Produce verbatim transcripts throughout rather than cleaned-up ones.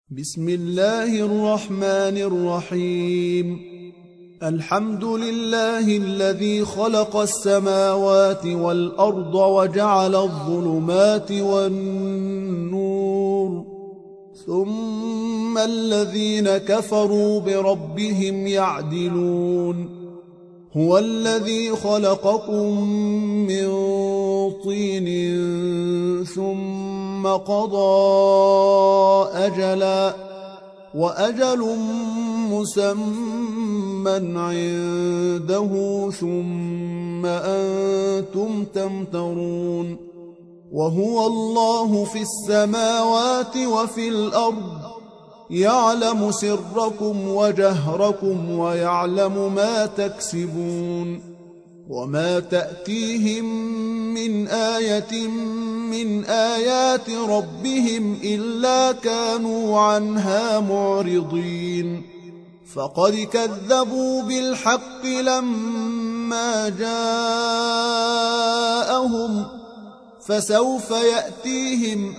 بسم الله الرحمن الرحيم. الحمد لله الذي خلق السماوات والأرض وجعل الظلمات والنور، ثم الذين كفروا بربهم يعدلون. هو الذي خلقكم من طين ثم قضى أجلا وأجل مسمى عنده ثم أنتم تمترون. وهو الله في السماوات وفي الأرض، يعلم سركم وجهركم ويعلم ما تكسبون. وما تأتيهم من آية من آيات ربهم إلا كانوا عنها معرضين. فقد كذبوا بالحق لما جاءهم، فسوف يأتيهم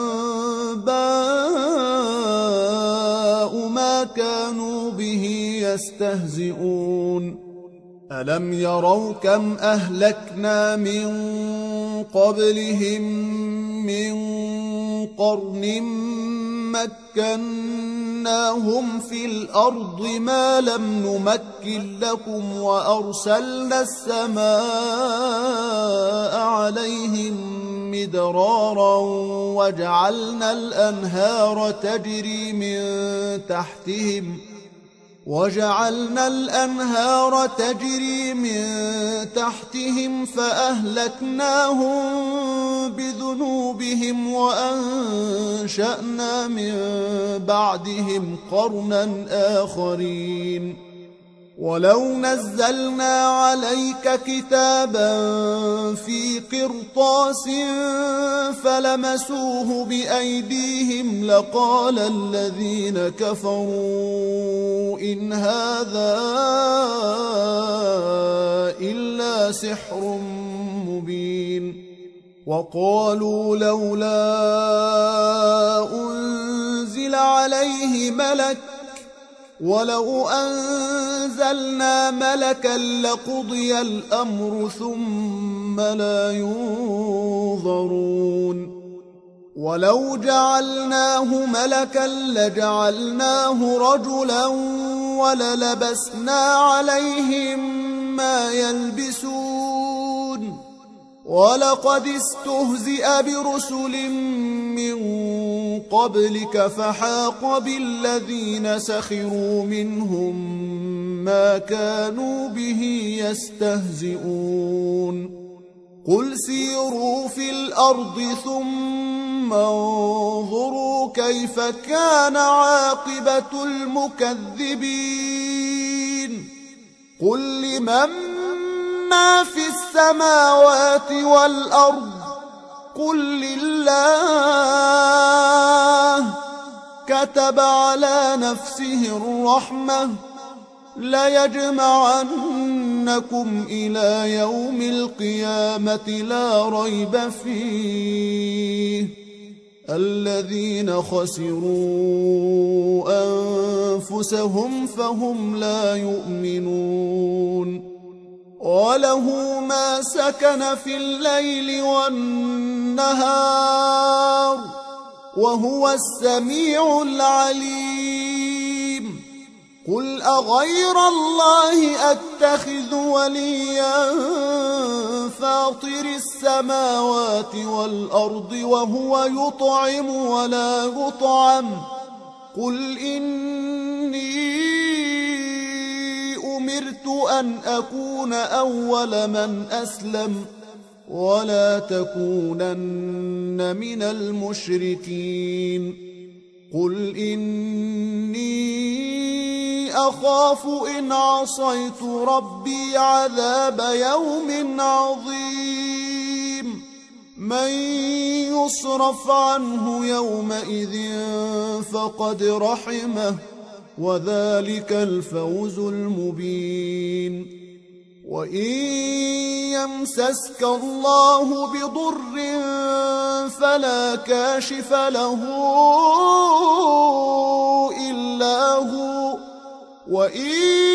أنباء ما كانوا به يستهزئون. ألم يروا كم أهلكنا من قبلهم من قرن مكناهم في الأرض ما لم نمكن لكم، وأرسلنا السماء عليهم مدرارا وجعلنا الأنهار تجري من تحتهم وجعلنا الأنهار تجري من تحتهم فأهلكناهم بذنوبهم وأنشأنا من بعدهم قرنا آخرين. ولو نزلنا عليك كتابا في قرطاس فلمسوه بأيديهم لقال الذين كفروا إن هذا إلا سحر مبين. وقالوا لولا أنزل عليه ملك، ولو أنزلنا ملكا لقضي الأمر ثم لا ينظرون. ولو جعلناه ملكا لجعلناه رجلا وللبسنا عليهم ما يلبسون. ولقد استهزئ برسل من قبلك فحاق بالذين سخروا منهم ما كانوا به يستهزئون. قل سيروا في الأرض ثم انظروا كيف كان عاقبة المكذبين. قل لمن ما في السماوات والأرض قل لله. كتب على نفسه الرحمة ليجمعنكم إلى يوم القيامة لا ريب فيه. الذين خسروا أنفسهم فهم لا يؤمنون. وله ما سكن في الليل والنهار وهو السميع العليم. قل أغير الله أتخذ وليا فاطر السماوات والأرض وهو يطعم ولا يطعم. قل إني أمرت أن أكون أول من أسلم ولا تكونن من المشركين. قل إني أخاف إن عصيت ربي عذاب يوم عظيم. من يصرف عنه يومئذ فقد رحمه وذلك الفوز المبين. وإن يمسسك الله بضر فلا كاشف له وإن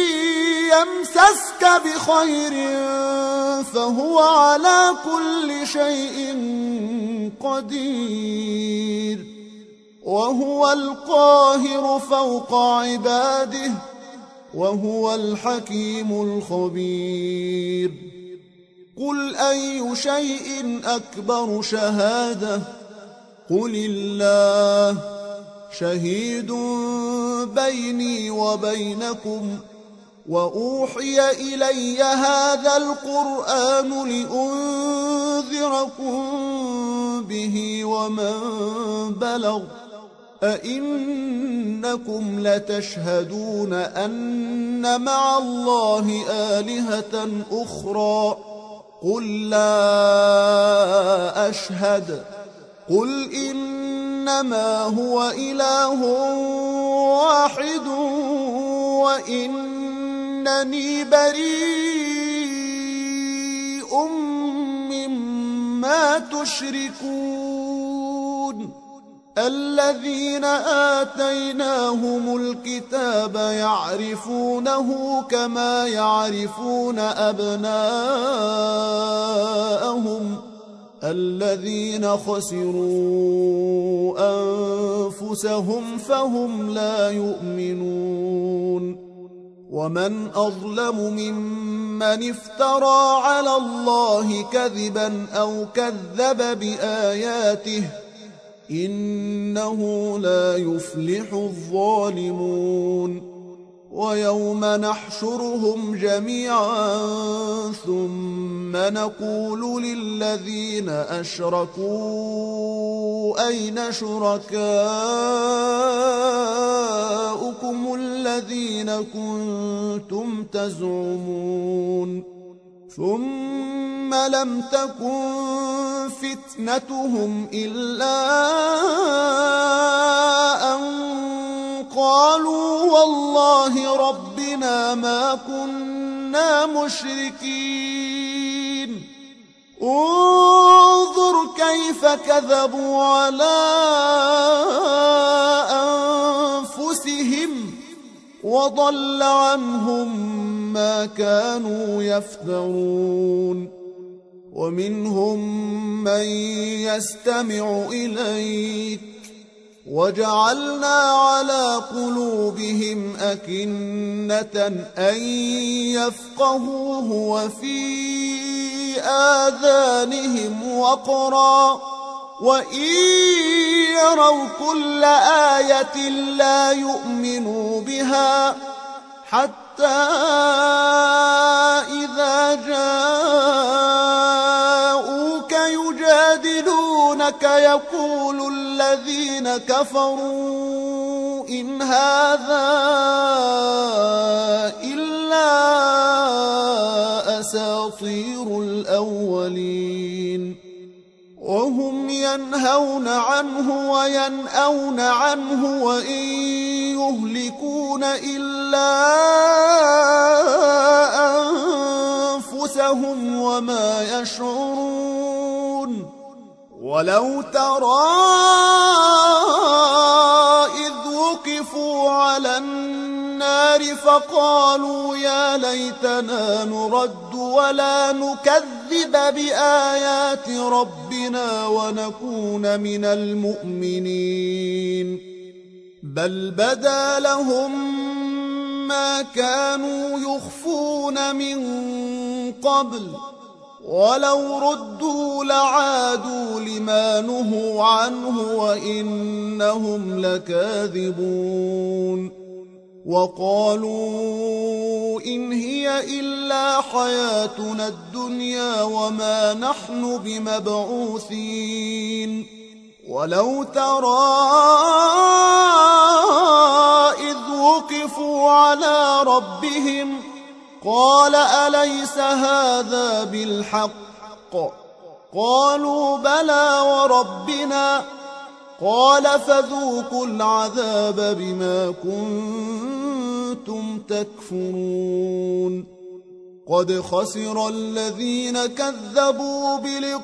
يمسسك بخير فهو على كل شيء قدير وهو القاهر فوق عباده وهو الحكيم الخبير قل أي شيء أكبر شهادة قل الله شهيد بيني وبينكم وأوحي إلي هذا القرآن لأنذركم به ومن بلغ أئنكم لتشهدون أن مع الله آلهة أخرى قل لا أشهد قل إنما هو إله واحد وإنني بريء مما تشركون الذين آتيناهم الكتاب يعرفونه كما يعرفون أبناءهم الذين خسروا أنفسهم فهم لا يؤمنون ومن أظلم ممن افترى على الله كذبا أو كذب بآياته إنه لا يفلح الظالمون ويوم نحشرهم جميعا ثم نقول للذين أشركوا أين شركاؤكم الذين كنتم تزعمون ثم لم تكن فتنتهم إلا أن قالوا والله ربنا ما كنا مشركين انظر كيف كذبوا على أنفسهم وضل عنهم ما كانوا يفترون ومنهم من يستمع إليك وجعلنا على قلوبهم أكنة أن يفقهوه وفي آذانهم وقرا وإن يروا كل آية لا يؤمنوا بها حتى إذا جاءوك يجادلونك يقول الذين كفروا إن هذا إلا أساطير الأولين وهم ينهون عنه وينأون عنه وإن يهلكون إلا أنفسهم وما يشعرون ولو ترى إذ وقفوا على النار فقالوا يا ليتنا نرد ولا نكذب بآيات ربنا ونكون من المؤمنين بل بدا لهم ما كانوا يخفون من قبل ولو ردوا لعادوا لما نهوا عنه وإنهم لكاذبون وقالوا إن هي إلا حياتنا الدنيا وما نحن بمبعوثين ولو ترى إذ وقفوا على ربهم قال أليس هذا بالحق قالوا بلى وربنا قال فذوقوا العذاب بما كنتم تكفرون قد خسر الذين كذبوا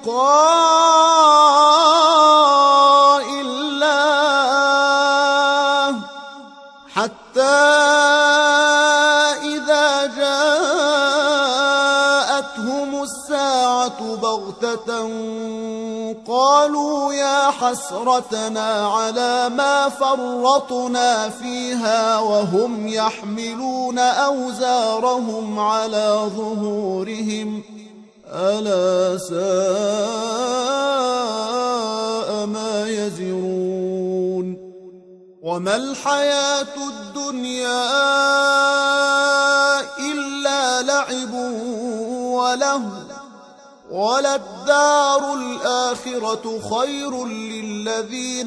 بلقاء الله حتى بغتة قالوا يا حسرتنا على ما فرطنا فيها وهم يحملون أوزارهم على ظهورهم ألا ساء ما يزرون وما الحياة الدنيا إلا لعب وله وللدار الآخرة خير للذين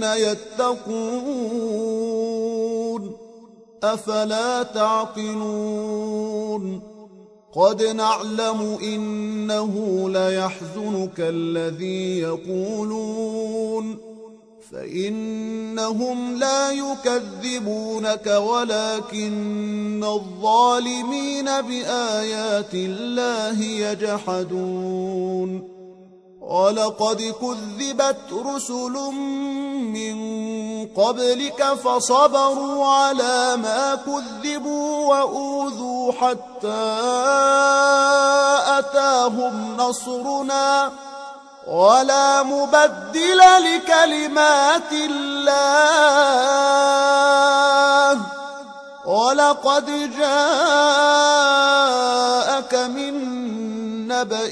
يتقون أفلا تعقلون قد نعلم إنه ليحزنك الذي يقولون فإنهم لا يكذبونك ولكن الظالمين بآيات الله يجحدون ولقد كذبت رسل من قبلك فصبروا على ما كذبوا وأوذوا حتى أتاهم نصرنا ولا مبدل لكلمات الله ولقد جاءك من نبأ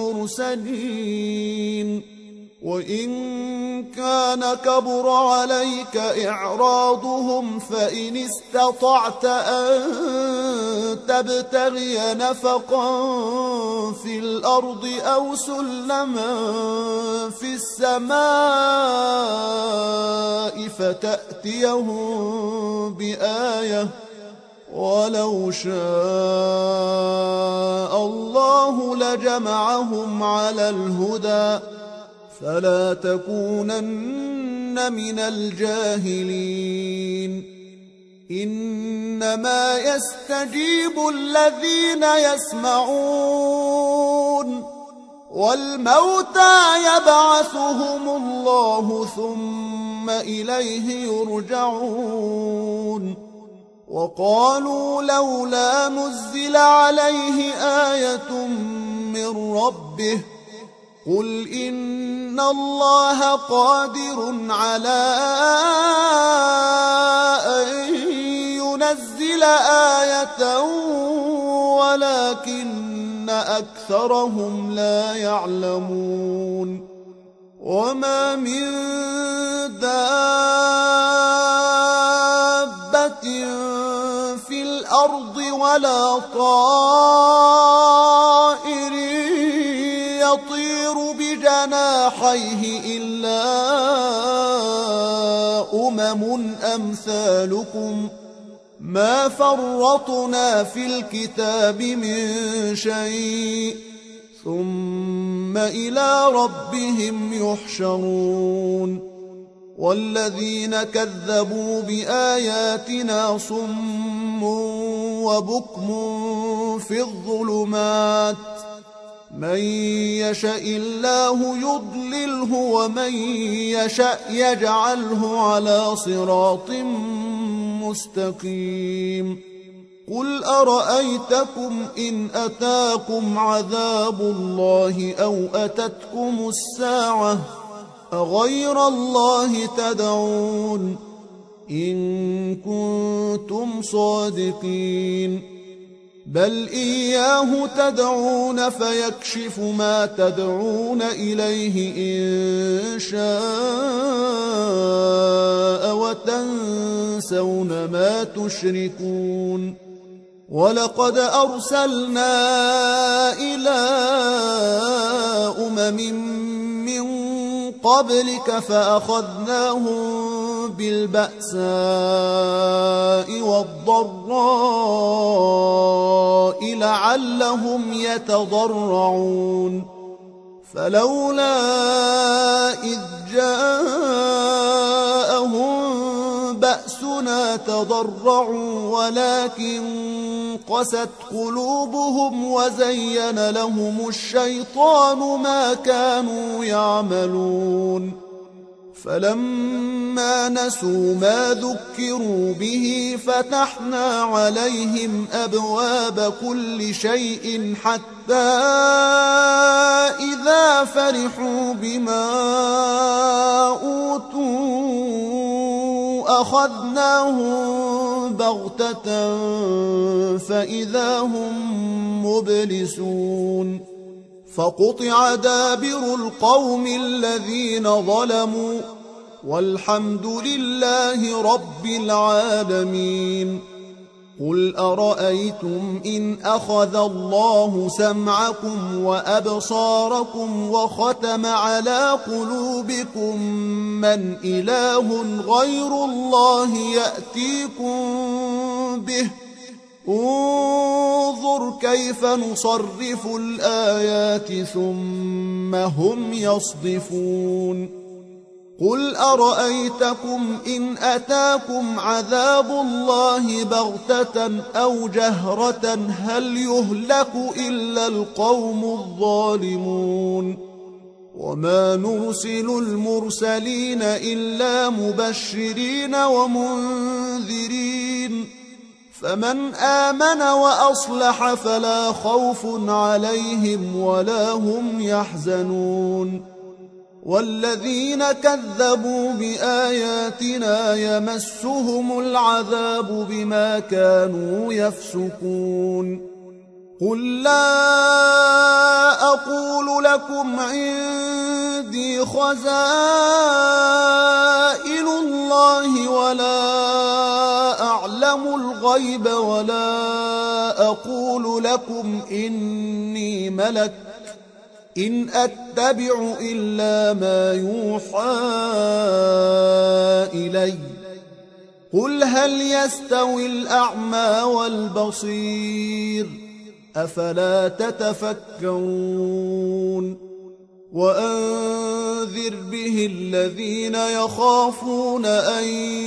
المرسلين وإن كان كبر عليك إعراضهم فإن استطعت أن تبتغي نفقا في الأرض أو سلما في السماء فتأتيهم بآية ولو شاء الله لجمعهم على الهدى فلا تكونن من الجاهلين إنما يستجيب الذين يسمعون والموتى يبعثهم الله ثم إليه يرجعون وقالوا لولا نزل عليه آية من ربه قل إن الله قادر على أن ينزل آية ولكن أكثرهم لا يعلمون وما من دابة في الأرض ولا طائر يطير بجناحيه إلا أمم أمثالكم ما فرطنا في الكتاب من شيء ثم إلى ربهم يحشرون والذين كذبوا بآياتنا صم وبكم في الظلمات من يشاء الله يضلله ومن يشاء يجعله على صراط مستقيم قل أرأيتكم إن أتاكم عذاب الله أو أتتكم الساعة أغير الله تدعون إن كنتم صادقين بل إياه تدعون فيكشف ما تدعون إليه إن شاء وتنسون ما تشركون ولقد أرسلنا إلى أمم من قبلك فأخذناهم بالبأساء والضراء لعلهم يتضرعون فلولا إذ جاءهم بأسنا تضرعوا ولكن قست قلوبهم وزين لهم الشيطان ما كانوا يعملون فلما نسوا ما ذكروا به فتحنا عليهم أبواب كل شيء حتى إذا فرحوا بما أوتوا أخذناهم بغتة فإذا هم مبلسون فقطع دابر القوم الذين ظلموا والحمد لله رب العالمين. قل أرأيتم إن أخذ الله سمعكم وأبصاركم وختم على قلوبكم من إله غير الله يأتيكم به انظر كيف نصرف الآيات ثم هم يصدفون. قل أرأيتكم إن أتاكم عذاب الله بغتة أو جهرة هل يهلك إلا القوم الظالمون. وما نرسل المرسلين إلا مبشرين ومنذرين فمن آمن وأصلح فلا خوف عليهم ولا هم يحزنون. والذين كذبوا بآياتنا يمسهم العذاب بما كانوا يفسقون. قل لا أقول لكم عندي خزائن الله ولا أعلم الغيب ولا أقول لكم إني ملك إن أتبع إلا ما يوحى إلي. قل هل يستوي الأعمى والبصير أفلا تتفكرون. وأنذر به الذين يخافون أن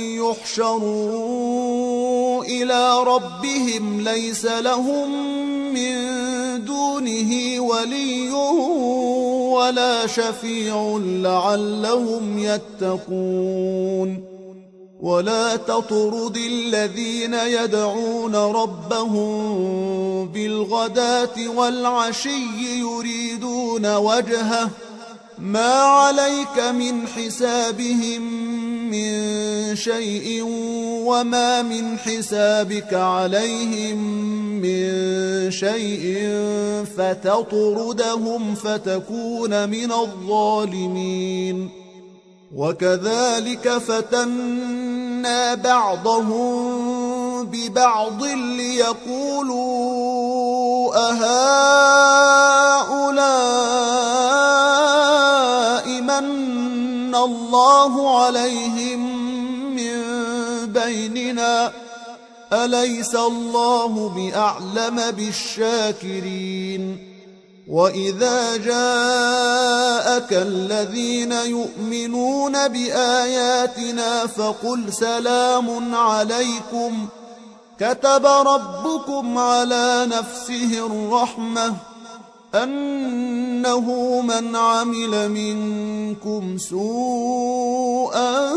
يحشروا إلى ربهم ليس لهم من دونه ولي ولا شفيع لعلهم يتقون. ولا تطرد الذين يدعون ربهم بالغداة والعشي يريدون وجهه ما عليك من حسابهم من شيء وما من حسابك عليهم من شيء فتطردهم فتكون من الظالمين. وكذلك فتنا بعضهم ببعض ليقولوا أهؤلاء من الله عليهم من بيننا أليس الله بأعلم بالشاكرين. وإذا جاءك الذين يؤمنون بآياتنا فقل سلام عليكم كتب ربكم على نفسه الرحمة أنه من عمل منكم سوءا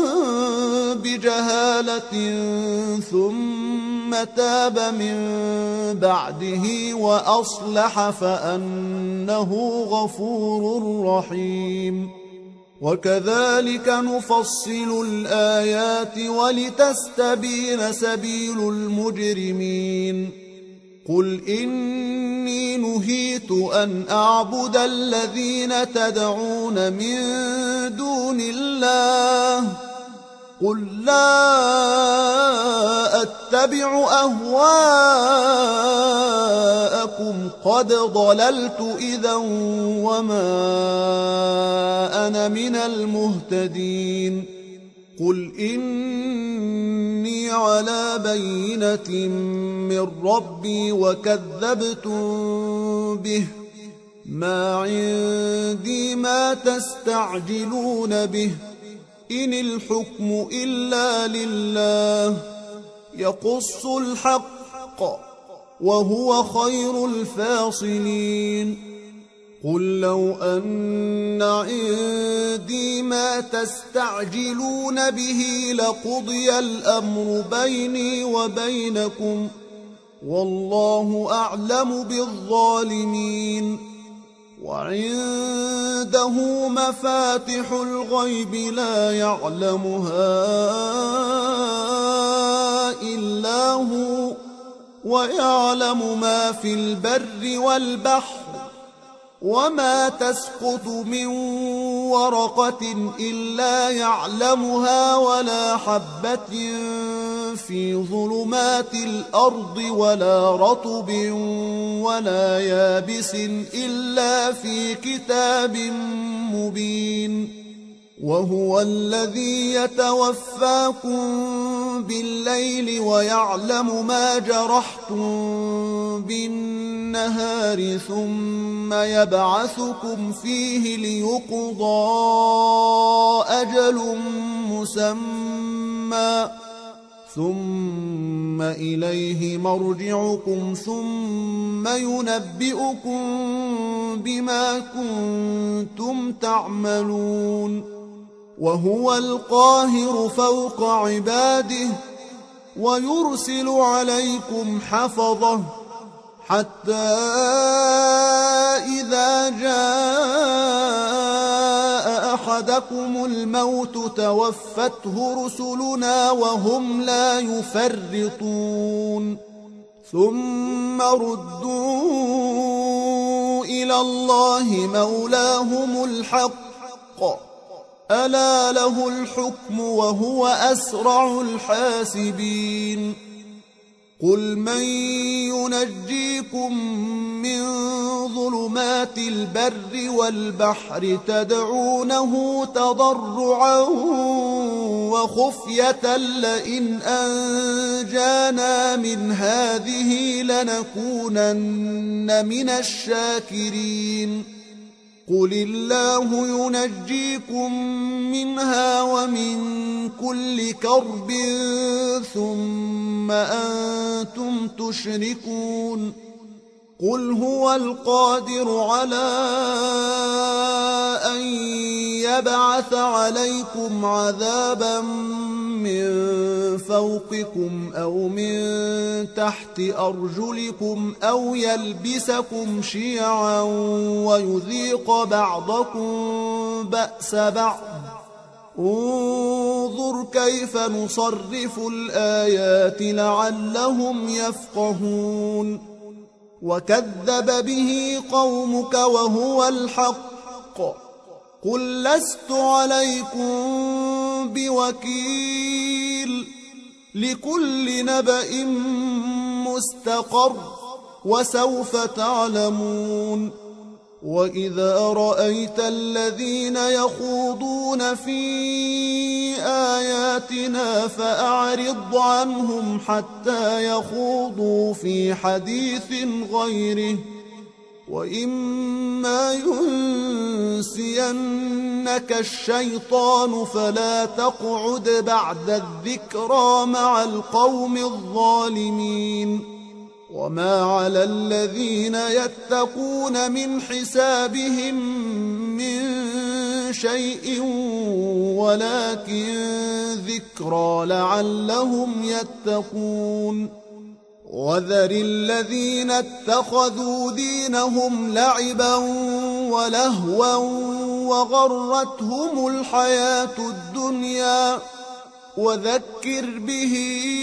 بجهالة ثم تاب من بعده وأصلح فأنه غفور رحيم. وكذلك نفصل الآيات ولتستبين سبيل المجرمين. قل إني نهيت أن أعبد الذين تدعون من دون الله قل لا أتبع أهواءكم قد ضللت إذا وما أنا من المهتدين. قل إني على بينة من ربي وكذبتم به ما عندي ما تستعجلون به إن الحكم إلا لله يقص الحق وهو خير الفاصلين. قل لو أن عندي ما تستعجلون به لقضي الأمر بيني وبينكم والله أعلم بالظالمين وعنده مفاتح الغيب لا يعلمها إلا هو ويعلم ما في البر والبحر وما تسقط من ورقة إلا يعلمها ولا حبة في ظلمات الأرض ولا رطب ولا يابس إلا في كتاب مبين وهو الذي يتوفاكم بالليل ويعلم ما جرحتم بالنهار ثم يبعثكم فيه ليقضى أجل مسمى ثم إليه مرجعكم ثم ينبئكم بما كنتم تعملون وهو القاهر فوق عباده ويرسل عليكم حفظه حتى إذا جاء أحدكم الموت توفته رسلنا وهم لا يفرطون ثم ردوا إلى الله مولاهم الحق ألا له الحكم وهو أسرع الحاسبين قل من ينجيكم من ظلمات البر والبحر تدعونه تضرعا وخفية لئن أنجانا من هذه لنكونن من الشاكرين قل الله ينجيكم منها ومن كل كرب ثم أنتم تشركون قل هو القادر على أن يبعث عليكم عذابا من فوقكم أو من تحت أرجلكم أو يلبسكم شيعا ويذيق بعضكم بأس بعض انظر كيف نصرف الآيات لعلهم يفقهون وكذب به قومك وهو الحق قل لست عليكم بوكيل لكل نبأ مستقر وسوف تعلمون وإذا رأيت الذين يخوضون في آياتنا فأعرض عنهم حتى يخوضوا في حديث غيره وإما ينسينك الشيطان فلا تقعد بعد الذكرى مع القوم الظالمين وما على الذين يتقون من حسابهم من شيء ولكن ذكرى لعلهم يتقون وذر الذين اتخذوا دينهم لعبا ولهوا وغرتهم الحياة الدنيا وذكر به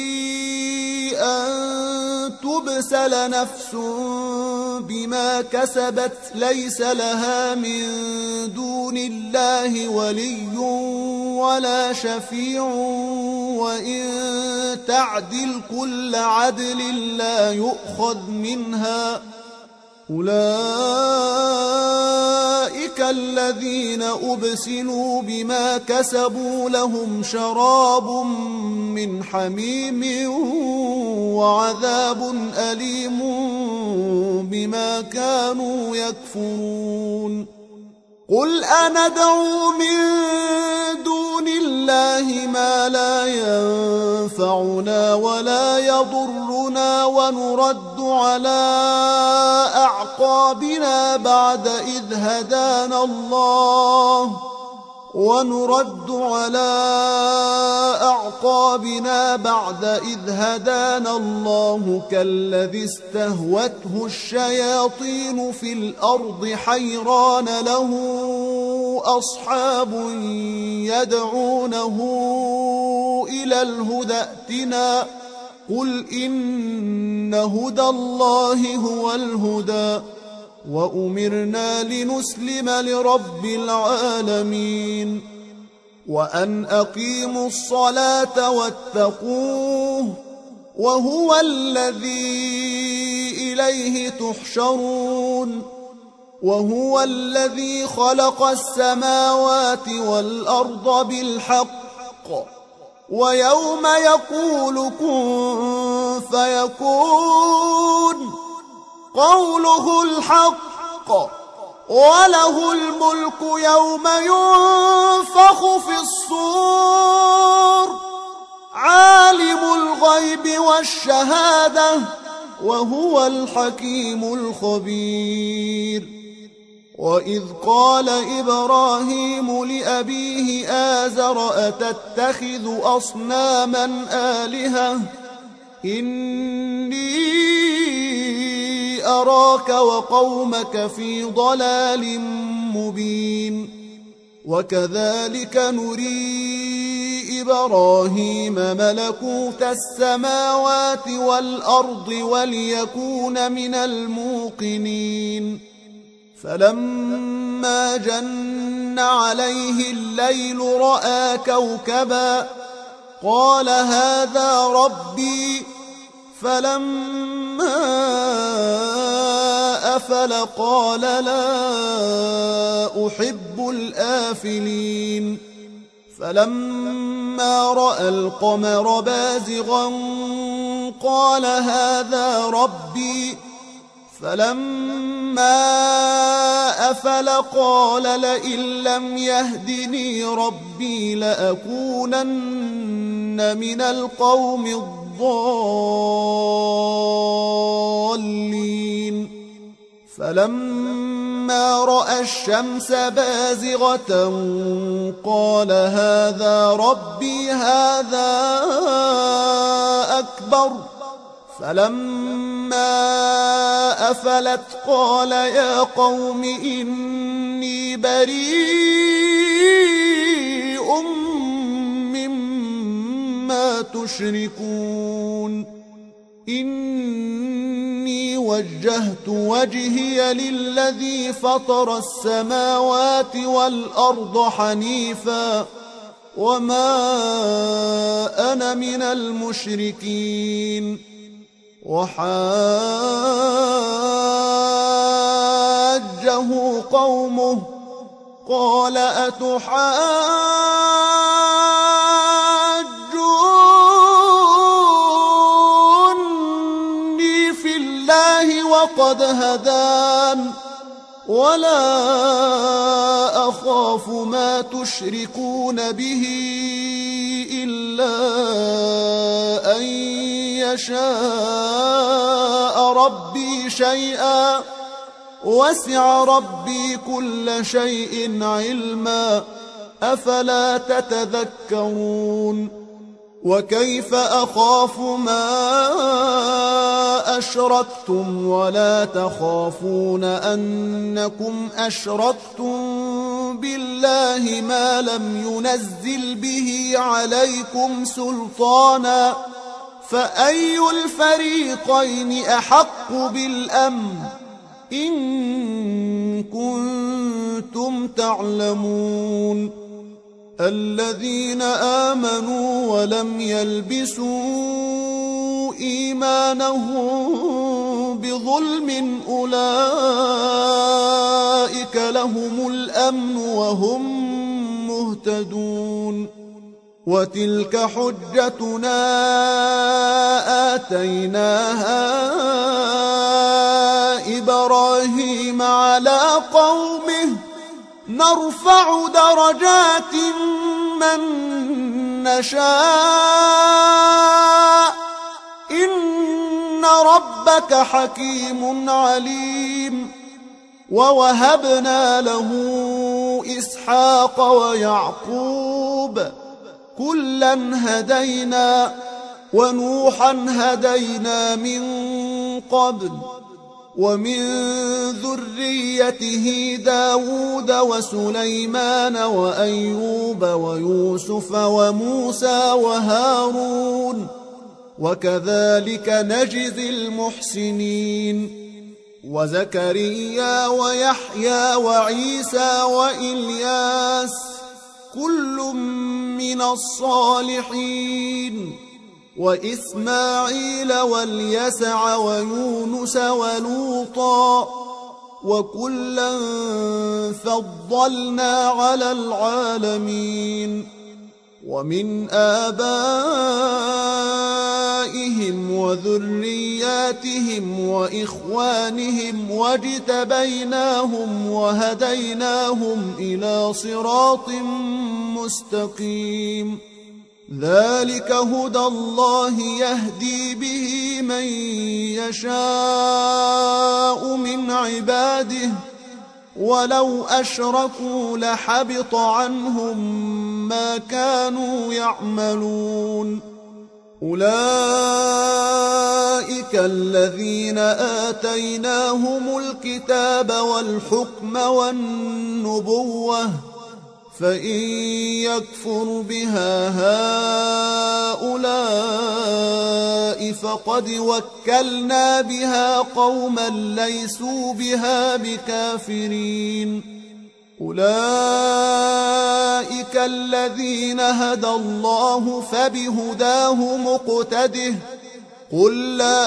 أن تبسل نفس بما كسبت ليس لها من دون الله ولي ولا شفيع وإن تعدل كل عدل لا يؤخذ منها أولئك الذين أبسلوا بما كسبوا لهم شراب من حميم وعذاب أليم بما كانوا يكفرون قل أندعو من دون الله بالله ما لا ينفعنا ولا يضرنا ونرد على أعقابنا بعد إذ هدانا الله ونرد على أعقابنا بعد إذ هدانا الله كالذي استهوته الشياطين في الأرض حيران له أصحاب يدعونه إلى الهدى ائتنا قل إن هدى الله هو الهدى وأمرنا لنسلم لرب العالمين وأن أقيموا الصلاة واتقوه وهو الذي إليه تحشرون وهو الذي خلق السماوات والأرض بالحق ويوم يقول كن فيكون قوله الحق وله الملك يوم ينفخ في الصور عالم الغيب والشهادة وهو الحكيم الخبير وإذ قال إبراهيم لأبيه آزر أتتخذ أصناما آلهة إني أراك وقومك في ضلال مبين وكذلك نري إبراهيم ملكوت السماوات والأرض وليكون من الموقنين فلما جن عليه الليل رأى كوكبا قال هذا ربي فلما أفل قال لا أحب الآفلين فلما رأى القمر بازغا قال هذا ربي فلما أفل قال لئن لم يهدني ربي لأكونن من القوم الضالين فلما رأى الشمس بازغة قال هذا ربي هذا أكبر فلما أفلت قال يا قوم إني بريء مما تشركون إني وجهت وجهي للذي فطر السماوات والأرض حنيفا وما أنا من المشركين وحاجه قومه قال أتحاجوني في الله وقد هدان ولا أخاف ما تشركون به إلا أن يشاء ربي شيئا وسع ربي كل شيء علما أفلا تتذكرون وكيف أخاف ما أشركتم ولا تخافون أنكم أشركتم بالله ما لم ينزل به عليكم سلطانا فأي الفريقين أحق بالأمن إن كنتم تعلمون الذين آمنوا ولم يلبسوا إيمانهم بظلم أولئك لهم الأمن وهم مهتدون وتلك حجتنا آتيناها إبراهيم على قومه نرفع درجات من نشاء إن ربك حكيم عليم. ووهبنا له إسحاق ويعقوب كلا هدينا ونوحا هدينا من قبل ومن ذريته داود وسليمان وأيوب ويوسف وموسى وهارون وكذلك نجزي المحسنين. وزكريا ويحيى وعيسى وإلياس كل من الصالحين وإسماعيل واليسع ويونس ولوطا وكلا فضلنا على العالمين. ومن آبائهم وذرياتهم وإخوانهم واجتبيناهم وهديناهم إلى صراط مستقيم. ذلك هدى الله يهدي به من يشاء من عباده ولو أشركوا لحبط عنهم ما كانوا يعملون. أولئك الذين آتيناهم الكتاب والحكم والنبوة فإن يكفر بها هؤلاء فقد وكلنا بها قوما ليسوا بها بكافرين. أولئك الذين هدى الله فبهداه مقتده. قل لا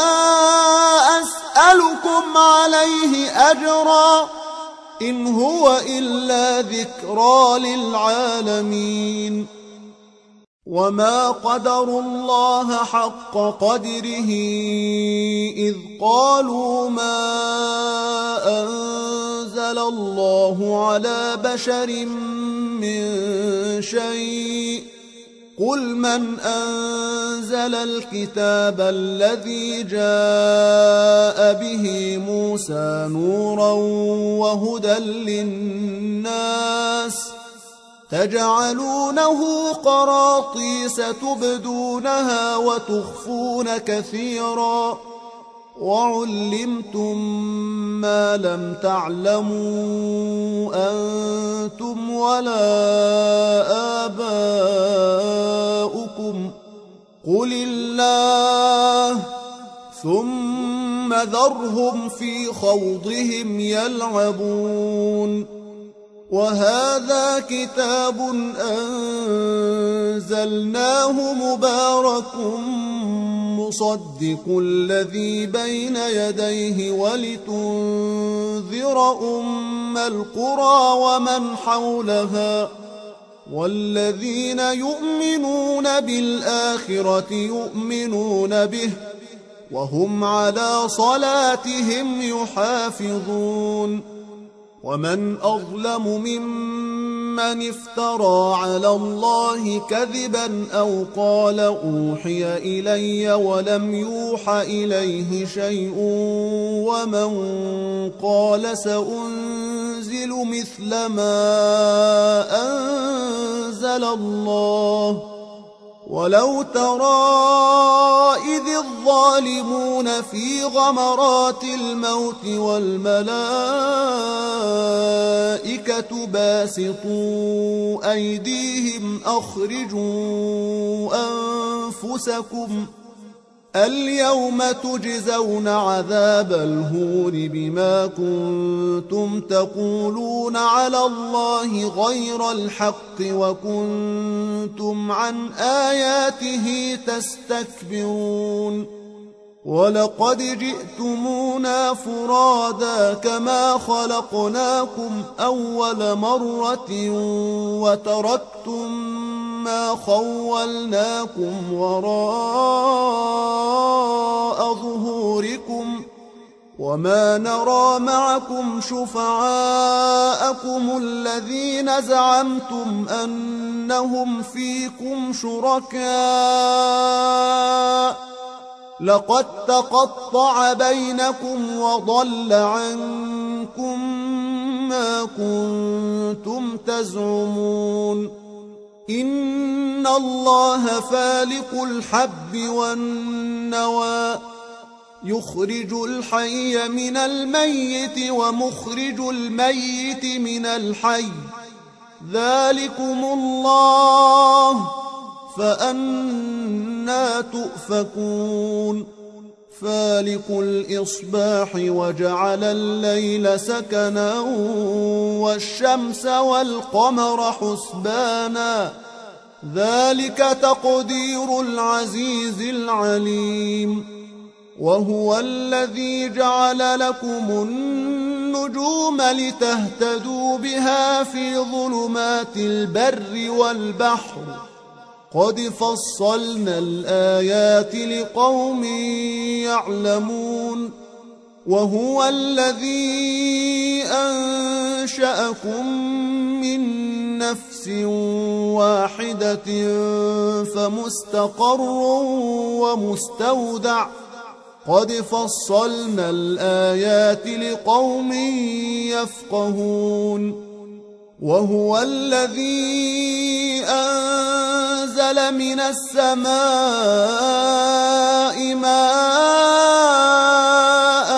أسألكم عليه أجرا إن هو إلا ذكرى للعالمين. وما قدروا الله حق قدره إذ قالوا ما أنزل الله على بشر من شيء. قل من أنزل الكتاب الذي جاء به موسى نورا وهدى للناس تجعلونه قراطيس تبدونها وتخفون كثيرا وعلمتم ما لم تعلموا أنتم ولا آباؤكم قل الله ثم ذرهم في خوضهم يلعبون. وهذا كتاب أنزلناه مبارك مصدق الذي بين يديه ولتنذر أم القرى ومن حولها والذين يؤمنون بالآخرة يؤمنون به وهم على صلاتهم يحافظون. ومن أظلم ممن افترى على الله كذبا أو قال أوحي إلي ولم يوح إليه شيء ومن قال سأنزل مثل ما أنزل الله. ولو ترى إذ الظالمون في غمرات الموت والملائكة باسطوا أيديهم أخرجوا أنفسكم اليوم تجزون عذاب الهون بما كنتم تقولون على الله غير الحق وكنتم عن آياته تستكبرون. ولقد جئتمونا فرادا كما خلقناكم أول مرة وتركتم ما خولناكم وراء ظهوركم وما نرى معكم شفعاءكم الذين زعمتم أن أنهم فيكم شركاء لقد تقطع بينكم وضل عنكم ما كنتم تزعمون إن الله فالق الحب والنوى يخرج الحي من الميت ومخرج الميت من الحي ذلكم الله فأنى تؤفكون فالق الإصباح وجعل الليل سكنا والشمس والقمر حسبانا ذلك تقدير العزيز العليم وهو الذي جعل لكم النجوم لتهتدوا بها في ظلمات البر والبحر قد فصلنا الآيات لقوم يعلمون وهو الذي أنشأكم من نفس واحدة فمستقر ومستودع قد فصلنا الآيات لقوم يفقهون وهو الذي أنزل من السماء ماء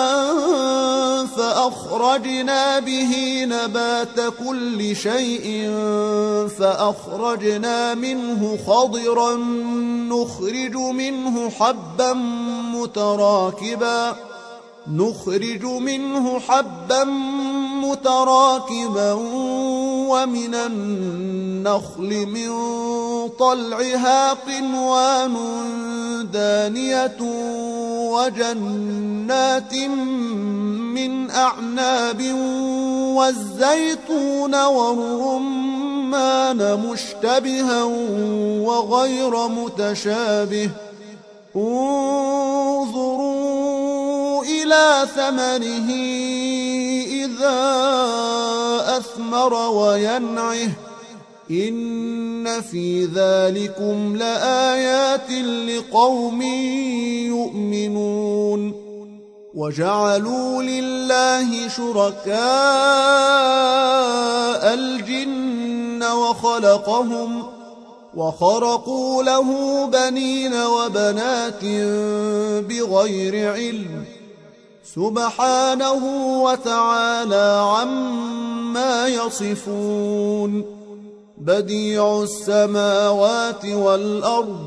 فأخرجنا به نبات كل شيء فأخرجنا منه خضرا نخرج منه حبا متراكبا نخرج منه حبا متراكبا ومن النخل من طلعها قنوان دانية وجنات من أعناب والزيتون والرمان مشتبها وغير متشابه انظروا إلى ثمره إذا أثمر وينعه إن في ذلكم لآيات لقوم يؤمنون وجعلوا لله شركاء الجن وخلقهم وخرقوا له بنين وبنات بغير علم سبحانه وتعالى عما يصفون بديع السماوات والأرض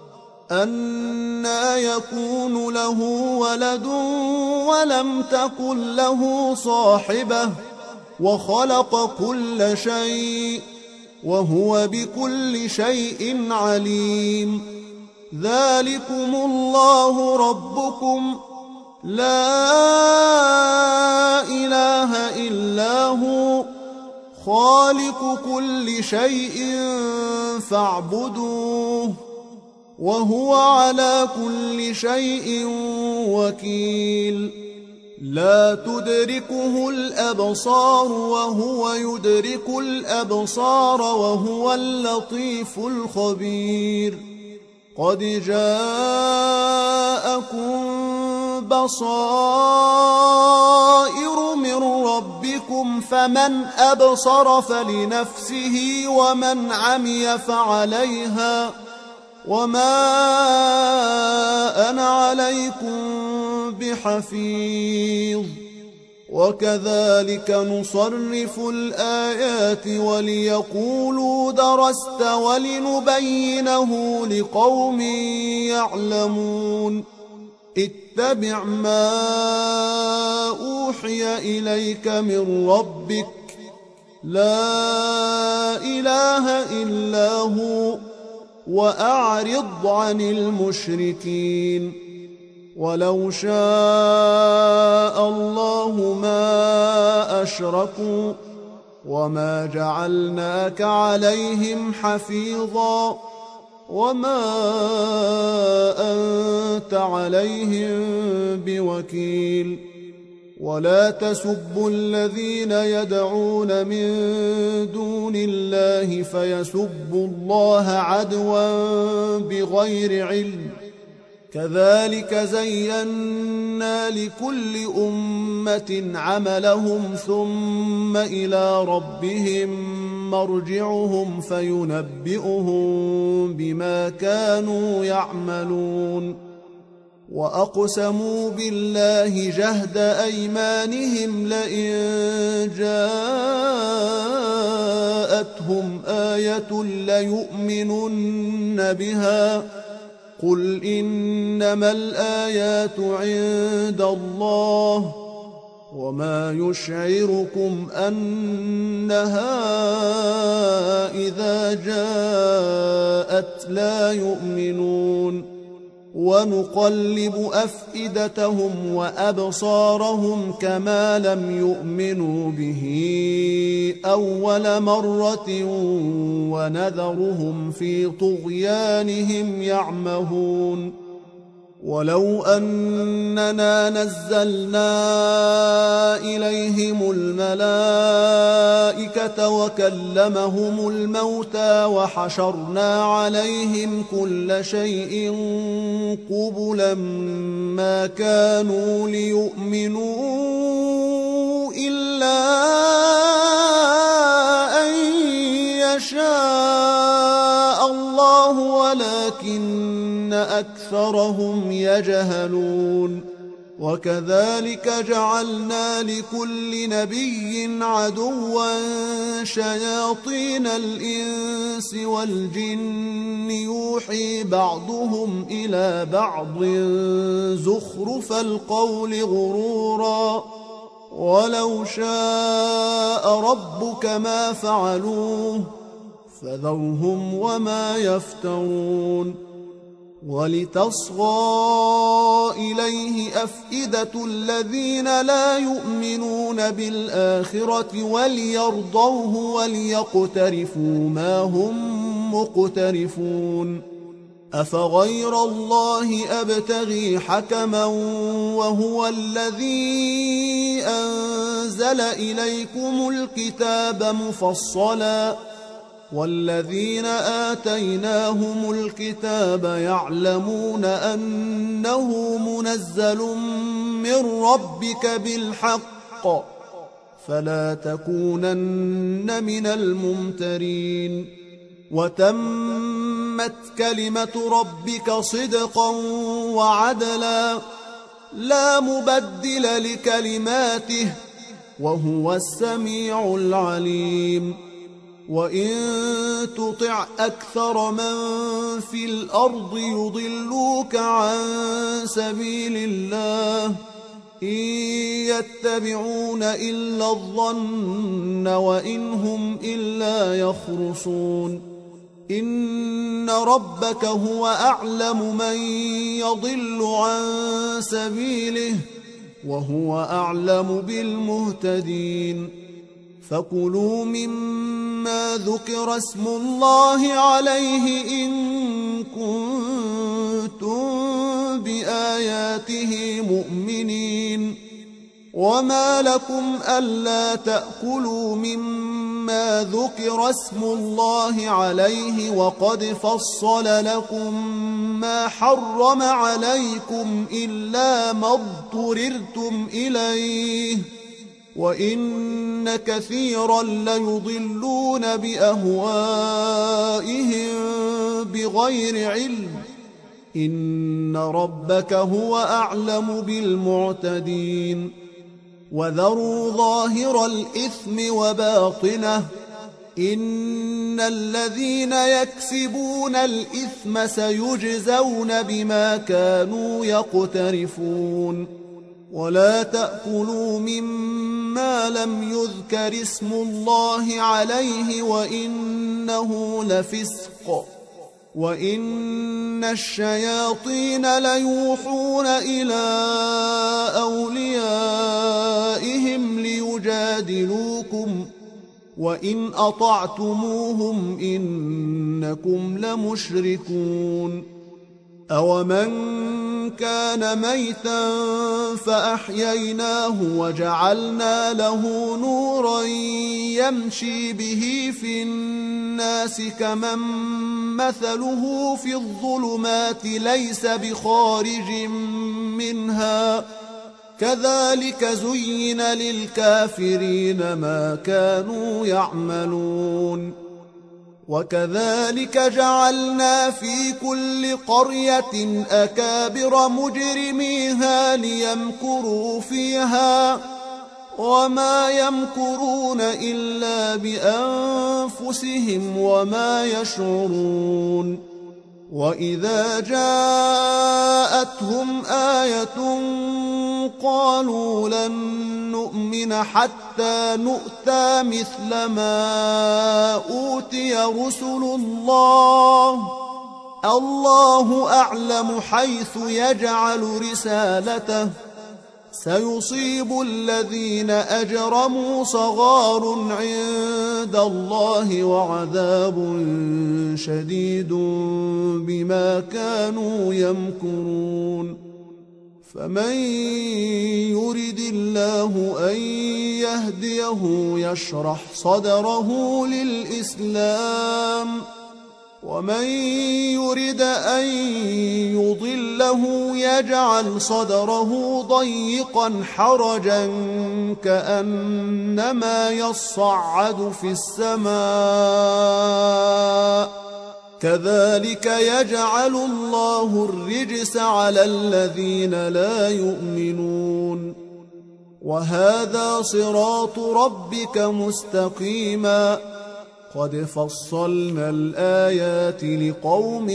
أنى يكون له ولد ولم تكن له صاحبة وخلق كل شيء وهو بكل شيء عليم ذلكم الله ربكم لا إله إلا هو خالق كل شيء فاعبدوه وهو على كل شيء وكيل لا تدركه الأبصار وهو يدرك الأبصار وهو اللطيف الخبير قد جاءكم بصائر من ربكم فمن أبصر فلنفسه ومن عمي فعليها وما أنا عليكم بحفيظ وكذلك نصرف الآيات وليقولوا درست ولنبينه لقوم يعلمون اتبع ما أوحي إليك من ربك لا إله إلا هو وأعرض عن المشركين ولو شاء الله ما أشركوا وما جعلناك عليهم حفيظا وما أنت عليهم بوكيل ولا تسبوا الذين يدعون من دون الله فيسبوا الله عدوا بغير علم كذلك زينا لكل أمة عملهم ثم إلى ربهم مرجعهم فينبئهم بما كانوا يعملون وأقسموا بالله جهد أيمانهم لئن جاءتهم آية ليؤمنن بها قل إنما الآيات عند الله وما يشعركم أنها إذا جاءت لا يؤمنون ونقلب أفئدتهم وأبصارهم كما لم يؤمنوا به أول مرة ونذرهم في طغيانهم يعمهون ولو أننا نزلنا إليهم الملائكة وكلمهم الموتى وحشرنا عليهم كل شيء قبلا ما كانوا ليؤمنوا إلا أن يشاء الله ولكن أكثرهم يجهلون وكذلك جعلنا لكل نبي عدوا شياطين الإنس والجن يوحي بعضهم إلى بعض زخرف القول غرورا ولو شاء ربك ما فعلوه فذرهم وما يفترون ولتصغى إليه أفئدة الذين لا يؤمنون بالآخرة وليرضوه وليقترفوا ما هم مقترفون أفغير الله أبتغي حكما وهو الذي أنزل إليكم الكتاب مفصلا والذين آتيناهم الكتاب يعلمون أنه منزل من ربك بالحق فلا تكونن من الممترين وتمت كلمة ربك صدقا وعدلا لا مبدل لكلماته وهو السميع العليم وإن تطع أكثر من في الأرض يضلوك عن سبيل الله إن يتبعون إلا الظن وإن هم إلا يخرصون إن ربك هو أعلم من يضل عن سبيله وهو أعلم بالمهتدين فكلوا مما ذكر اسم الله عليه إن كنتم بآياته مؤمنين وما لكم ألا تأكلوا مما ذكر اسم الله عليه وقد فصل لكم ما حرم عليكم إلا ما اضطررتم إليه وإن كثيرا ليضلون بأهوائهم بغير علم إن ربك هو أعلم بالمعتدين وذروا ظاهر الإثم وباطنه إن الذين يكسبون الإثم سيجزون بما كانوا يقترفون ولا تأكلوا مما لم يذكر اسم الله عليه وإنه لفسق وإن الشياطين ليوحون إلى أوليائهم ليجادلوكم وإن أطعتموهم إنكم لمشركون أومن كان ميتا فأحييناه وجعلنا له نورا يمشي به في الناس كمن مثله في الظلمات ليس بخارج منها كذلك زين للكافرين ما كانوا يعملون وكذلك جعلنا في كل قرية أكابر مجرميها ليمكروا فيها وما يمكرون إلا بأنفسهم وما يشعرون وإذا جاءتهم آية قالوا لن نؤمن حتى نؤتى مثل ما أوتي رسل الله الله أعلم حيث يجعل رسالته سيصيب الذين أجرموا صغار عند الله وعذاب شديد بما كانوا يمكرون فمن يرد الله أن يهديه يشرح صدره للإسلام ومن يرد أن يضله يجعل صدره ضيقا حرجا كأنما يصعد في السماء كذلك يجعل الله الرجس على الذين لا يؤمنون وهذا صراط ربك مستقيما قد فصلنا الآيات لقوم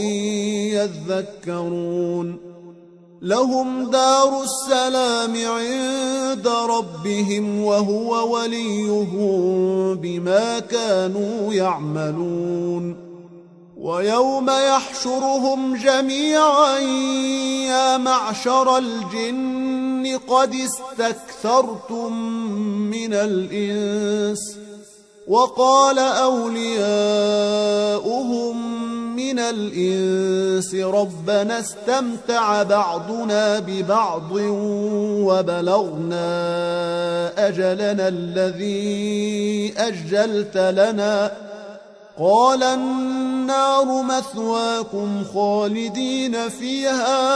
يذكرون لهم دار السلام عند ربهم وهو وليهم بما كانوا يعملون ويوم يحشرهم جميعا يا معشر الجن قد استكثرتم من الإنس وقال أولياؤهم من الإنس ربنا استمتع بعضنا ببعض وبلغنا أجلنا الذي أجلت لنا قال النار مثواكم خالدين فيها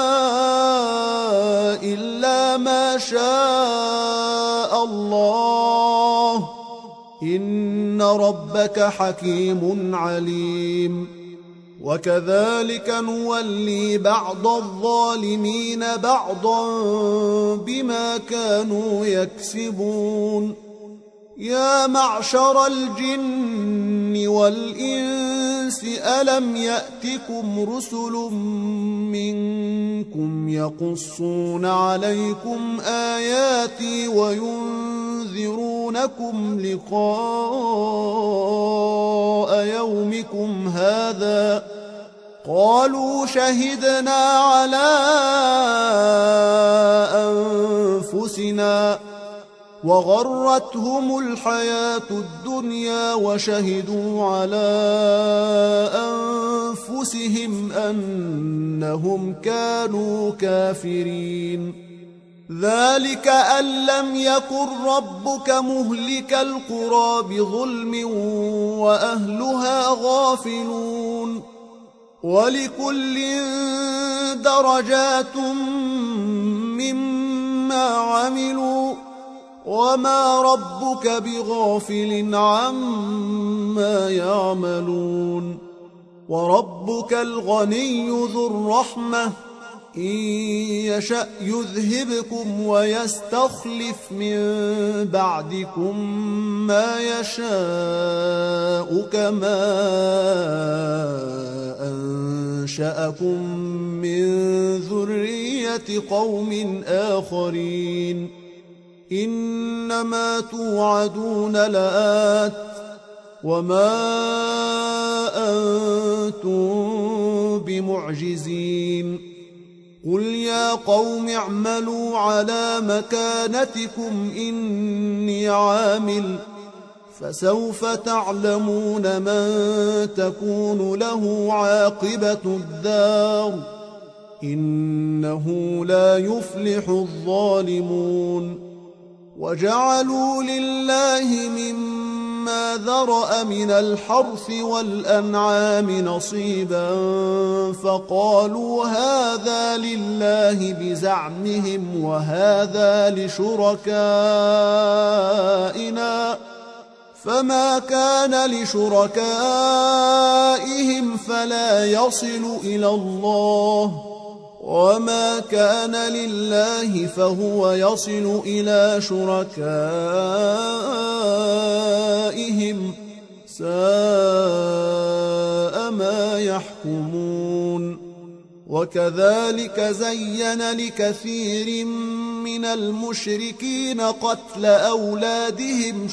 إلا ما شاء الله إن ربك حكيم عليم وكذلك نولي بعض الظالمين بعضا بما كانوا يكسبون يا معشر الجن والإنس ألم يأتكم رسل منكم يقصون عليكم آياتي وينذرونكم لقاء يومكم هذا قالوا شهدنا على أنفسنا وغرتهم الحياة الدنيا وشهدوا على أنفسهم أنهم كانوا كافرين ذلك أن لم يكن ربك مهلك القرى بظلم وأهلها غافلون ولكل درجات مما عملوا وما ربك بغافل عما يعملون وربك الغني ذو الرحمة إن يشأ يذهبكم ويستخلف من بعدكم ما يشاء كما أنشأكم من ذرية قوم آخرين إنما توعدون لآت وما أنتم بمعجزين قل يا قوم اعملوا على مكانتكم إني عامل فسوف تعلمون من تكون له عاقبة الدار إنه لا يفلح الظالمون وجعلوا لله مما ذرأ من الحرث والأنعام نصيبا فقالوا هذا لله بزعمهم وهذا لشركائنا فما كان لشركائهم فلا يصل إلى الله وما كان لله فهو يصل إلى شركائهم ساء ما يحكمون وكذلك زين لكثير من المشركين قتل أولادهم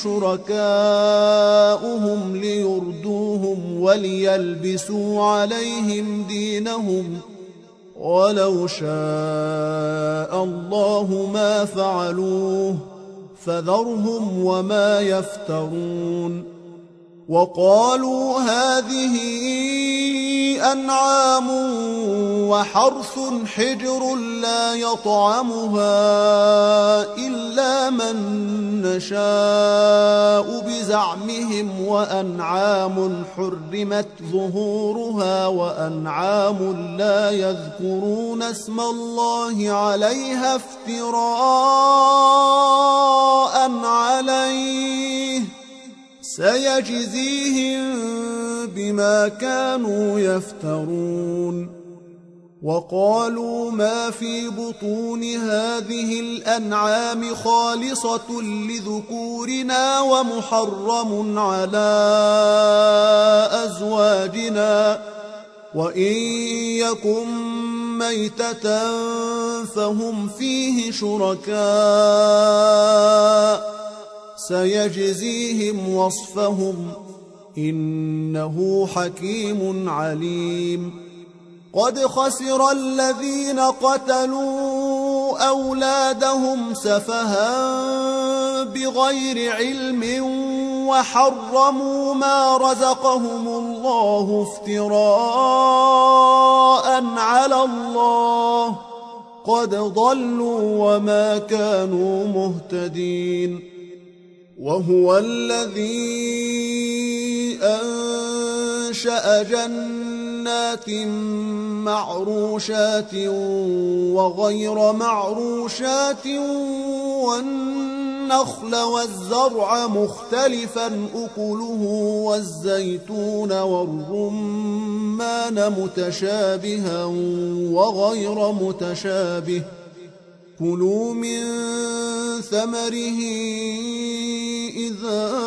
شركاؤهم ليردوهم وليلبسوا عليهم دينهم ولو شاء الله ما فعلوه فذرهم وما يفترون وقالوا هذه أنعام وحرث حجر لا يطعمها إلا من نشاء بزعمهم وأنعام حرمت ظهورها وأنعام لا يذكرون اسم الله عليها افتراء عليه سيجزيهم بما كانوا يفترون وقالوا ما في بطون هذه الأنعام خالصة لذكورنا ومحرم على أزواجنا وإن يكن ميتة فهم فيه شركاء سيجزيهم وصفهم إنه حكيم عليم قد خسر الذين قتلوا أولادهم سفها بغير علم وحرموا ما رزقهم الله افتراء على الله قد ضلوا وما كانوا مهتدين وهو الذي أنشأ جنات معروشات وغير معروشات والنخل والزرع مختلفا أكله والزيتون والرمان متشابها وغير متشابه كلوا من ثمره إذا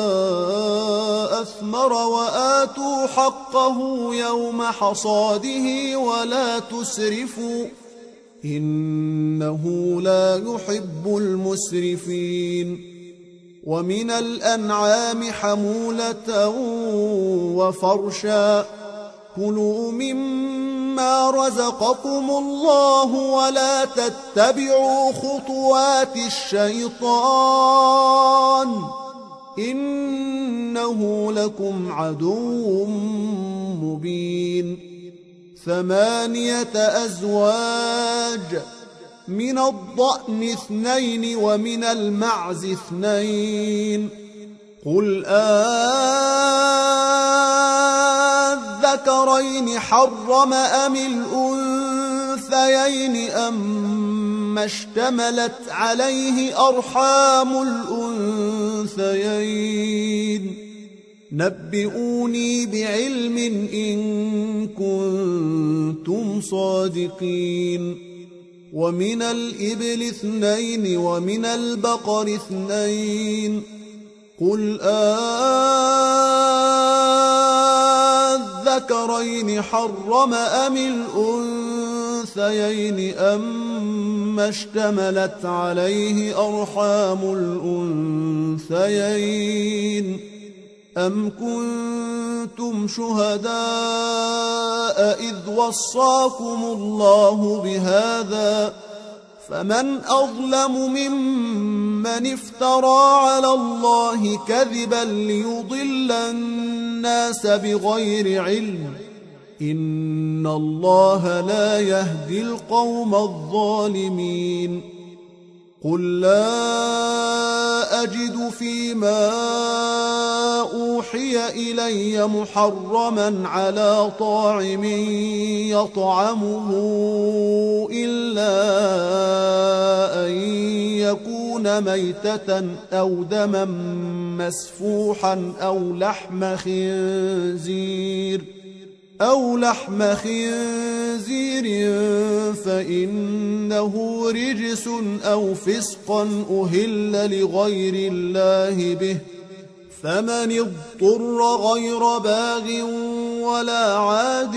أثمر وآتوا حقه يوم حصاده ولا تسرفوا إنه لا يحب المسرفين ومن الأنعام حمولة وفرشا كلوا مما رزقكم الله ولا تتبعوا خطوات الشيطان إنه لكم عدو مبين ثمانية أزواج من الضأن اثنين ومن المعز اثنين قل أذكرين حرم أم الأنثيين أما اشتملت عليه أرحام الأنثيين نبئوني بعلم إن كنتم صادقين ومن الإبل اثنين ومن البقر اثنين قل أذكرين حرم أم الأنثيين أما اشتملت عليه أرحام الأنثيين أم كنتم شهداء إذ وصاكم الله بهذا فمن أظلم ممن افترى على الله كذبا ليضل الناس بغير علم إن الله لا يهدي القوم الظالمين قل لا أجد فيما أوحي إلي محرما على طاعم يطعمه إلا أن يكون ميتة أو دما مسفوحا أو لحم خنزير أو لحم خنزير فإنه رجس أو فسقا أهل لغير الله به فمن اضطر غير باغ ولا عاد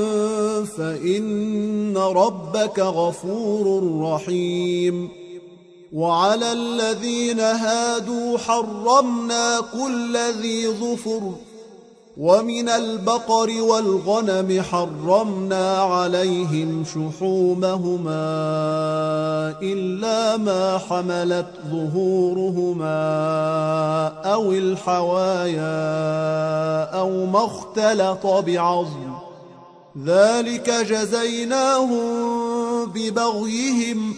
فإن ربك غفور رحيم وعلى الذين هادوا حرمنا كل ذي ظفر ومن البقر والغنم حرمنا عليهم شحومهما إلا ما حملت ظهورهما أو الحوايا أو ما اختلط بعظم ذلك جزيناهم ببغيهم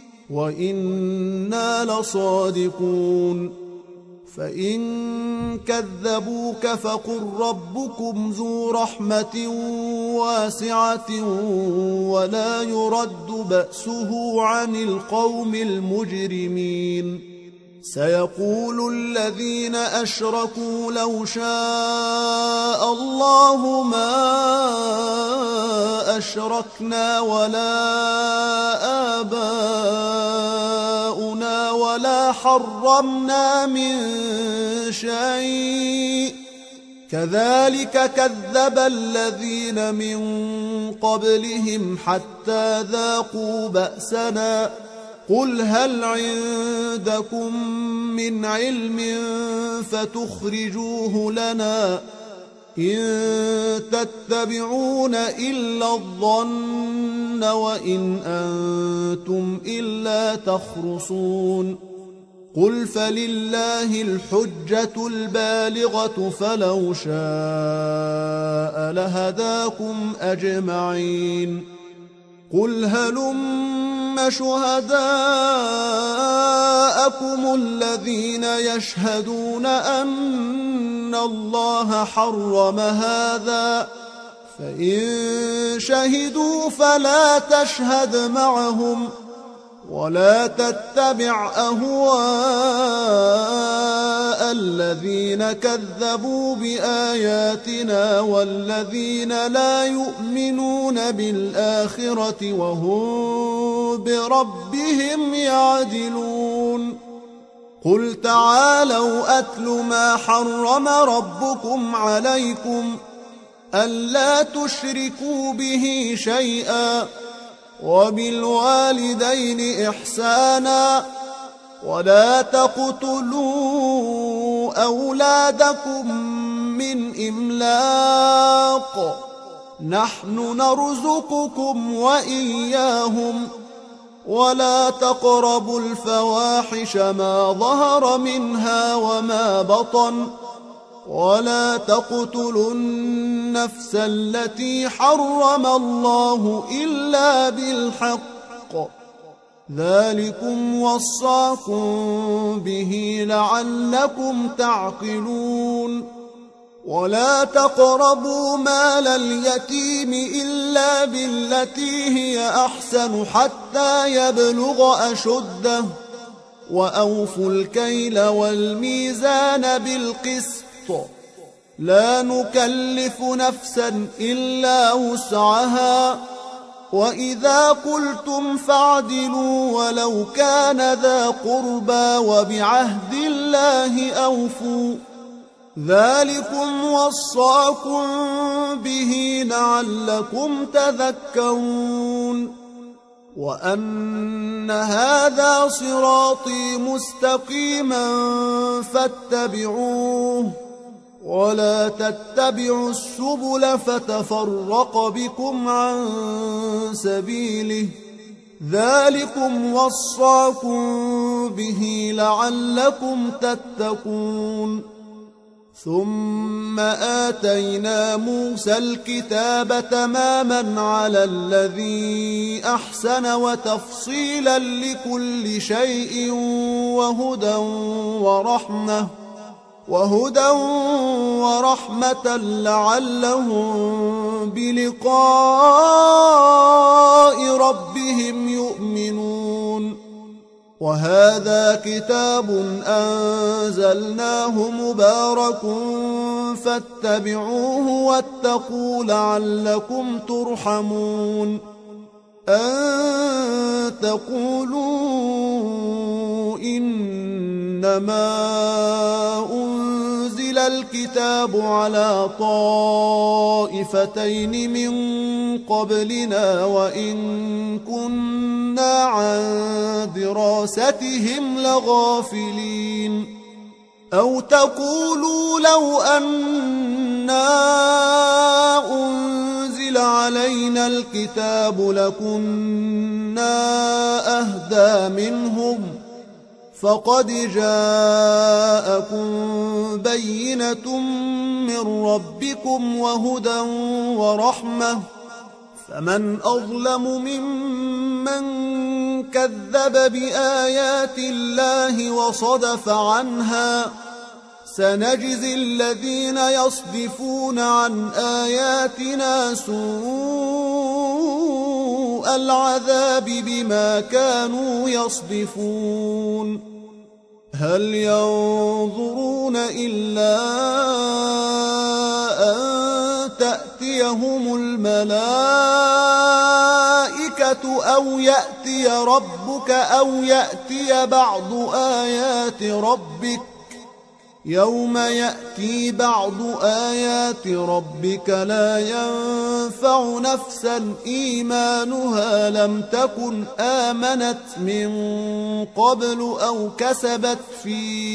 وإنا لصادقون فإن كذبوك فقل ربكم ذو رحمة واسعة ولا يرد بأسه عن القوم المجرمين سيقول الذين أشركوا لو شاء الله ما أشركنا ولا آباؤنا ولا حرمنا من شيء كذلك كذب الذين من قبلهم حتى ذاقوا بأسنا قل هل عندكم من علم فتخرجوه لنا إن تتبعون إلا الظن وإن أنتم إلا تخرصون قل فلله الحجة البالغة فلو شاء لهداكم أجمعين قل هلم شهداءكم الذين يشهدون أن الله حرم هذا فإن شهدوا فلا تشهد معهم ولا تتبع أهواء الذين كذبوا بآياتنا والذين لا يؤمنون بالآخرة وهم بربهم يعدلون قل تعالوا أتل ما حرم ربكم عليكم ألا تشركوا به شيئا وبالوالدين إحسانا ولا تقتلوا أولادكم من إملاق نحن نرزقكم وإياهم ولا تقربوا الفواحش ما ظهر منها وما بطن ولا تقتلوا النفس التي حرم الله إلا بالحق ذلكم وصاكم به لعلكم تعقلون ولا تقربوا مال اليتيم إلا بالتي هي أحسن حتى يبلغ أشده وأوفوا الكيل والميزان بالقسط لا نكلف نفسا إلا وسعها وإذا قلتم فاعدلوا ولو كان ذا قربى وبعهد الله أوفوا ذلكم وصاكم به لعلكم تذكرون وأن هذا صراطي مستقيما فاتبعوه ولا تتبعوا السبل فتفرق بكم عن سبيله ذلكم وصاكم به لعلكم تتقون ثم آتينا موسى الكتاب تماما على الذي أحسن وتفصيلا لكل شيء وهدى ورحمة وهدى ورحمة لعلهم بلقاء ربهم يؤمنون. وهذا كتاب أنزلناه مبارك فاتبعوه واتقوا لعلكم ترحمون. أن تقولوا إنما أنزل الكتاب على طائفتين من قبلنا وإن كنا عن دراستهم لغافلين. أو تقولوا لو أنا أنزل علينا الكتاب لكنا أهدى منهم فقد جاءكم بينة من ربكم وهدى ورحمة فمن أظلم ممن كذب بآيات الله وصدف عنها. سنجزي الذين يصدفون عن آياتنا سوء العذاب بما كانوا يصدفون. هل ينظرون إلا أن تأتيهم الملائكة أو يأتي ربك أو يأتي بعض آيات ربك يوم يأتي بعض آيات ربك لا ينفع نفسا إيمانها لم تكن آمنت من قبل أو كسبت في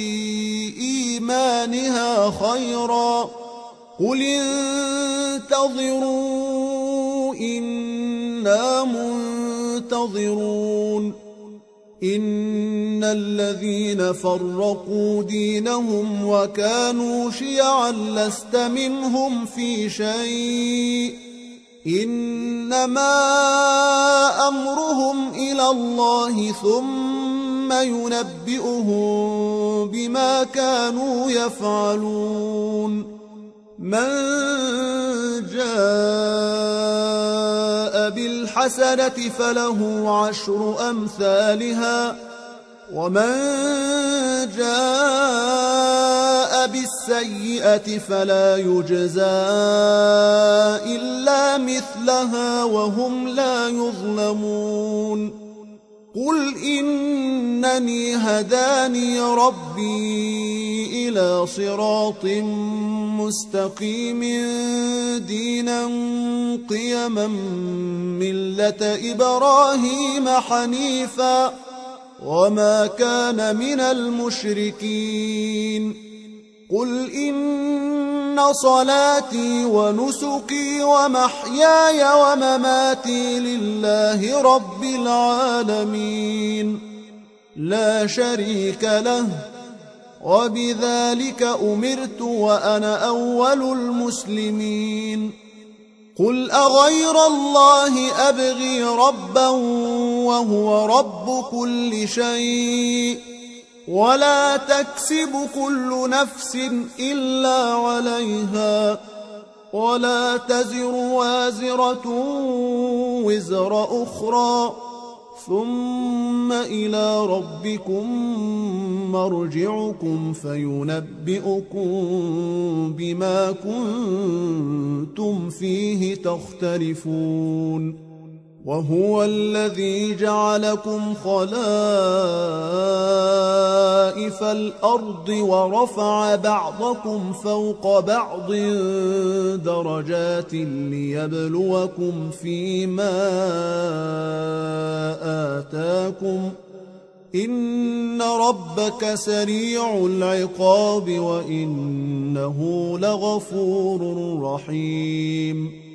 إيمانها خيرا. قل انتظروا إنا منتظرون. إن الذين فرقوا دينهم وكانوا شيعا لست منهم في شيء إنما أمرهم إلى الله ثم ينبئهم بما كانوا يفعلون. من جاء بالحسنة فله عشر أمثالها ومن جاء بالسيئة فلا يجزى إلا مثلها وهم لا يظلمون. قل إنني هداني ربي إلى صراط مستقيم دينا قيما ملة إبراهيم حنيفا وما كان من المشركين. قل إن صلاتي ونسكي ومحياي ومماتي لله رب العالمين لا شريك له وبذلك أمرت وأنا أول المسلمين. قل أغير الله أبغي ربا وهو رب كل شيء ولا تكسب كل نفس إلا عليها ولا تزر وازرة وزر أخرى ثم إلى ربكم مرجعكم فينبئكم بما كنتم فيه تختلفون. وهو الذي جعلكم خلائف الأرض ورفع بعضكم فوق بعض درجات ليبلوكم فيما آتاكم إن ربك سريع العقاب وإنه لغفور رحيم.